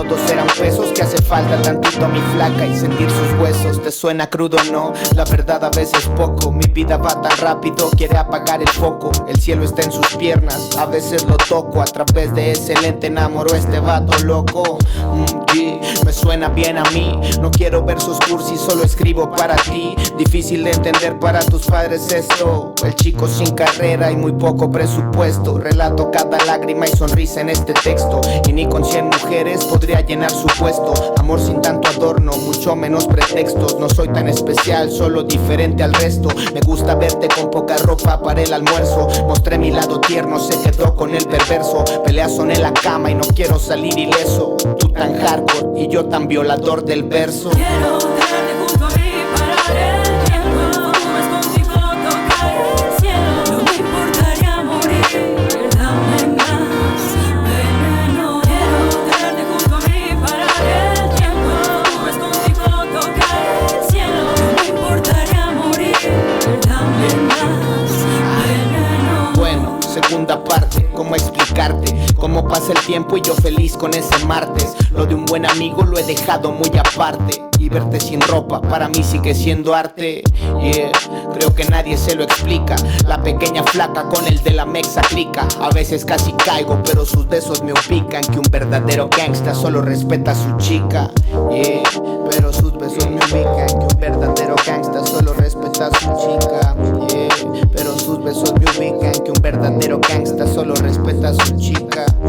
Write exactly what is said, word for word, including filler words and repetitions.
todos eran pesos, que hace falta tantito a mi flaca y sentir sus huesos. ¿Te suena crudo o no? La verdad a veces poco. Mi vida va tan rápido, quiere apagar el foco. El cielo está en sus piernas, a veces lo toco. A través de ese lente enamoró este vato loco. mm, yeah. Me suena bien a mí, no quiero versos cursi, solo escribo para ti. Difícil de entender para tus padres esto. El chico sin carrera y muy poco presupuesto. Relato cada lágrima y sonrisa en este texto. Y ni con cien mujeres podría llenar su puesto. Amor sin tanto adorno, mucho menos pretextos. No soy tan especial, solo diferente al resto. Me gusta verte con poca ropa para el almuerzo. Mostré mi lado tierno, se quedó con el perverso. Peleas son en la cama y no quiero salir ileso. Tú tan hardcore y yo tan violador del verso. Quiero tenerte junto a mí, parar el tiempo. Fumas contigo, tocar el cielo. No me importaría morir, dame más veneno. Quiero tenerte junto a mí, parar el tiempo. Fumas contigo, tocar el cielo. No me importaría morir, dame más veneno. Bueno, segunda parte, ¿cómo explicarte? Cómo pasa el tiempo y yo feliz con ese martes. Lo de un buen amigo lo he dejado muy aparte. Y verte sin ropa para mí sigue siendo arte. Yeah, creo que nadie se lo explica. La pequeña flaca con el de la mexa clica. A veces casi caigo pero sus besos me ubican. Que un verdadero gangsta solo respeta a su chica. Yeah, pero sus besos me ubican. Que un verdadero gangsta solo respeta a su chica. Yeah, pero sus besos me ubican. Que un verdadero gangsta solo respeta a su chica.